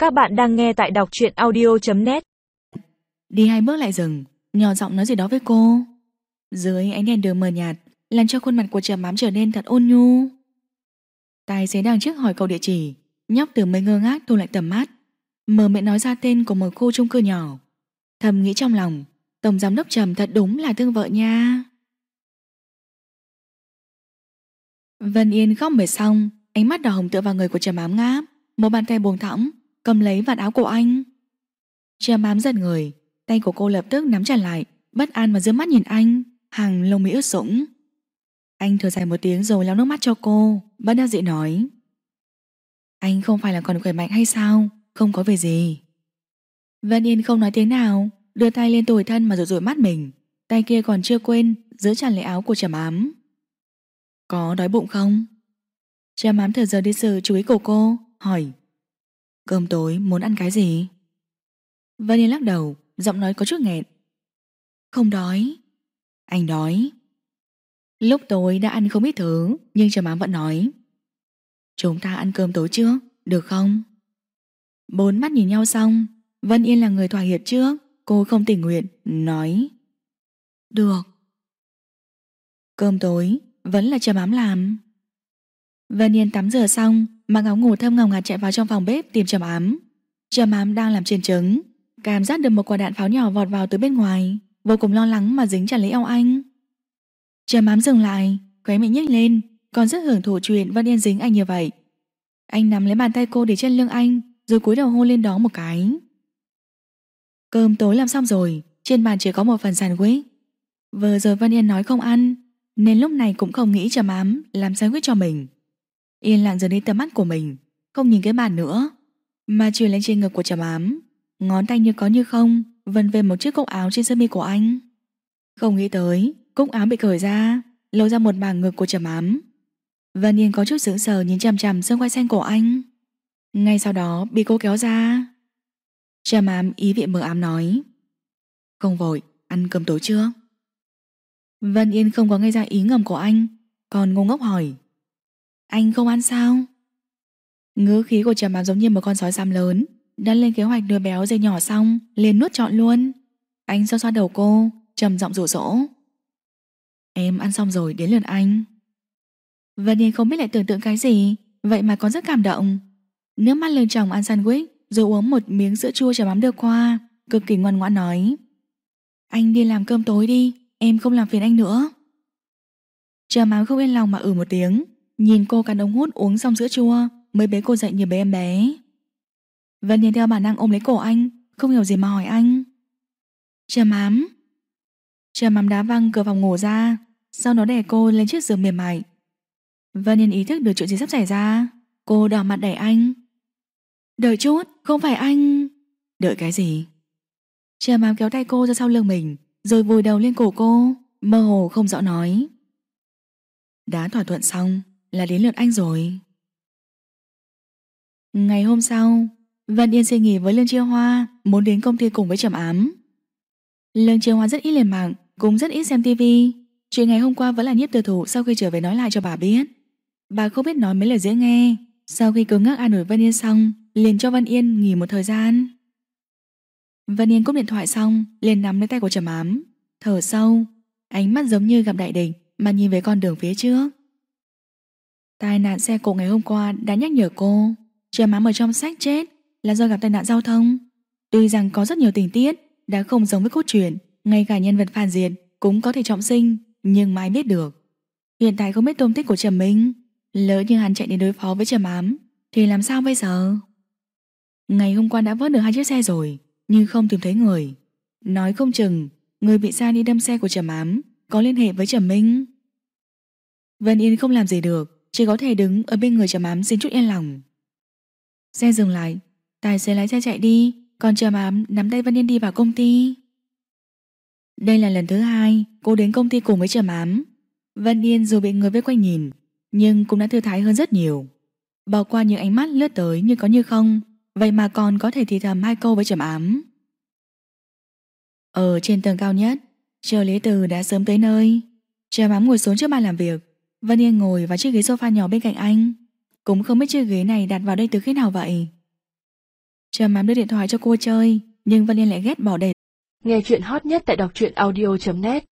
Các bạn đang nghe tại đọc truyện audio.net. Đi 2 bước lại dừng, nhỏ giọng nói gì đó với cô. Dưới ánh đèn đường mờ nhạt, làm cho khuôn mặt của Trầm Ám trở nên thật ôn nhu. Tài xế đằng trước hỏi cậu địa chỉ, nhóc từ mới ngơ ngác thu lại tầm mắt, mở miệng nói ra tên của một khu chung cư nhỏ. Thầm nghĩ trong lòng, tổng giám đốc Trầm thật đúng là thương vợ nha. Vân Yên khóc mệt xong, ánh mắt đỏ hồng tựa vào người của Trầm Ám ngáp, một bàn tay buông thõng cầm lấy vạt áo của anh. Trầm Ám giật người, tay của cô lập tức nắm chặt lại, bất an mà giơ mắt nhìn anh, hàng lông mi ướt sũng. Anh thở dài một tiếng rồi lau nước mắt cho cô, bất đắc dĩ nói: anh không phải là còn khỏe mạnh hay sao? Không có việc gì. Vân Yên không nói tiếng nào, đưa tay lên tủi thân mà rủi mắt mình, tay kia còn chưa quên giữ chặt lấy áo của Trầm Ám. Có đói bụng không? Trầm Ám thở giờ đi sự chú ý của cô, hỏi: cơm tối muốn ăn cái gì? Vân Yên lắc đầu, giọng nói có chút nghẹn: không đói. Anh đói. Lúc tối đã ăn không ít thứ, nhưng Trầm Ám vẫn nói: chúng ta ăn cơm tối trước, được không? Bốn mắt nhìn nhau xong, Vân Yên là người thỏa hiệp trước. Cô không tình nguyện, nói: được. Cơm tối vẫn là Trầm Ám làm. Vân Yên tắm rửa xong, mặc áo ngủ thơm ngào ngạt chạy vào trong phòng bếp tìm Trầm Ám. Trầm Ám đang làm chiên trứng, cảm giác được một quả đạn pháo nhỏ vọt vào từ bên ngoài, vô cùng lo lắng mà dính chặt lấy eo anh. Trầm Ám dừng lại, khóe miệng nhếch lên, còn rất hưởng thụ chuyện Vân Yên dính anh như vậy. Anh nắm lấy bàn tay cô để trên lưng anh, rồi cúi đầu hôn lên đó một cái. Cơm tối làm xong rồi, trên bàn chỉ có một phần sandwich. Vừa rồi Vân Yên nói không ăn, nên lúc này cũng không nghĩ Trầm Ám làm sandwich cho mình. Yên lặng rời đi tầm mắt của mình, không nhìn cái bàn nữa, mà chuyển lên trên ngực của Trầm Ám, ngón tay như có như không vân về một chiếc cúc áo trên sơ mi của anh. Không nghĩ tới cúc áo bị cởi ra, lộ ra một mảng ngực của Trầm Ám. Vân Yên có chút sững sờ nhìn chằm chằm xương quai xanh của anh, ngay sau đó bị cô kéo ra. Trầm Ám ý vị mờ ám nói: không vội, ăn cơm tối chưa? Vân Yên không có nghe ra ý ngầm của anh, còn ngu ngốc hỏi: anh không ăn sao? Ngữ khí của Trầm Ám giống như một con sói xám lớn đã lên kế hoạch nuôi béo dây nhỏ xong liền nuốt trọn luôn. Anh xoa xoa đầu cô, trầm giọng dụ dỗ: em ăn xong rồi đến lượt anh. Vân Yên không biết lại tưởng tượng cái gì, vậy mà còn rất cảm động. Nước mắt lưng tròng ăn sandwich rồi uống một miếng sữa chua Trầm Ám đưa qua, cực kỳ ngoan ngoãn nói: anh đi làm cơm tối đi, em không làm phiền anh nữa. Trầm Ám không yên lòng mà một tiếng, nhìn cô cắn ống hút uống xong sữa chua mới bế cô dậy như bế em bé. Vân Yên theo bản năng ôm lấy cổ anh, không hiểu gì mà hỏi anh: Trầm Ám. Trầm Ám đá văng cửa phòng ngủ ra, sau đó đè cô lên chiếc giường mềm mại. Vân Yên ý thức được chuyện gì sắp xảy ra, cô đỏ mặt đẩy anh: đợi chút, không phải anh. Đợi cái gì? Trầm Ám kéo tay cô ra sau lưng mình, rồi vùi đầu lên cổ cô, mơ hồ không rõ nói: đã thỏa thuận xong là đến lượt anh rồi. Ngày hôm sau, Vân Yên xin nghỉ với Lương Chiêu Hoa, muốn đến công ty cùng với Trầm Ám. Lương Chiêu Hoa rất ít lên mạng, cũng rất ít xem tivi. Chuyện ngày hôm qua vẫn là Nhiếp Từ Thủ sau khi trở về nói lại cho bà biết. Bà không biết nói mấy lời dễ nghe. Sau khi cứng ngắc an ủi Vân Yên xong, liền cho Vân Yên nghỉ một thời gian. Vân Yên cúp điện thoại xong, liền nắm lấy tay của Trầm Ám, thở sâu, ánh mắt giống như gặp đại địch mà nhìn về con đường phía trước. Tai nạn xe cộ ngày hôm qua đã nhắc nhở cô, Trầm Ám ở trong sách chết là do gặp tai nạn giao thông. Tuy rằng có rất nhiều tình tiết đã không giống với cốt truyện, ngay cả nhân vật phản diện cũng có thể trọng sinh, nhưng mà ai biết được. Hiện tại không biết tung tích của Trầm Minh, lỡ như hắn chạy đến đối phó với Trầm Ám thì làm sao bây giờ? Ngày hôm qua đã vớt được 2 chiếc xe rồi, nhưng không tìm thấy người. Nói không chừng người bị sai đi đâm xe của Trầm Ám có liên hệ với Trầm Minh. Vân Yên không làm gì được, chỉ có thể đứng ở bên người Trầm Ám xin chút yên lòng. Xe dừng lại, tài xế lái xe chạy đi, còn Trầm Ám nắm tay Vân Yên đi vào công ty. Đây là lần thứ 2 cô đến công ty cùng với Trầm Ám. Vân Yên dù bị người vây quanh nhìn, nhưng cũng đã thư thái hơn rất nhiều. Bỏ qua những ánh mắt lướt tới như có như không, vậy mà còn có thể thì thầm 2 câu với Trầm Ám. Ở trên tầng cao nhất, Trợ lý Từ đã sớm tới nơi. Trầm Ám ngồi xuống trước bàn làm việc, Vân Yên ngồi vào chiếc ghế sofa nhỏ bên cạnh anh. Cũng không biết chiếc ghế này đặt vào đây từ khi nào vậy. Trầm Mám đưa điện thoại cho cô chơi, nhưng Vân Yên lại ghét bỏ để. Nghe chuyện hot nhất tại đọc truyện audio.net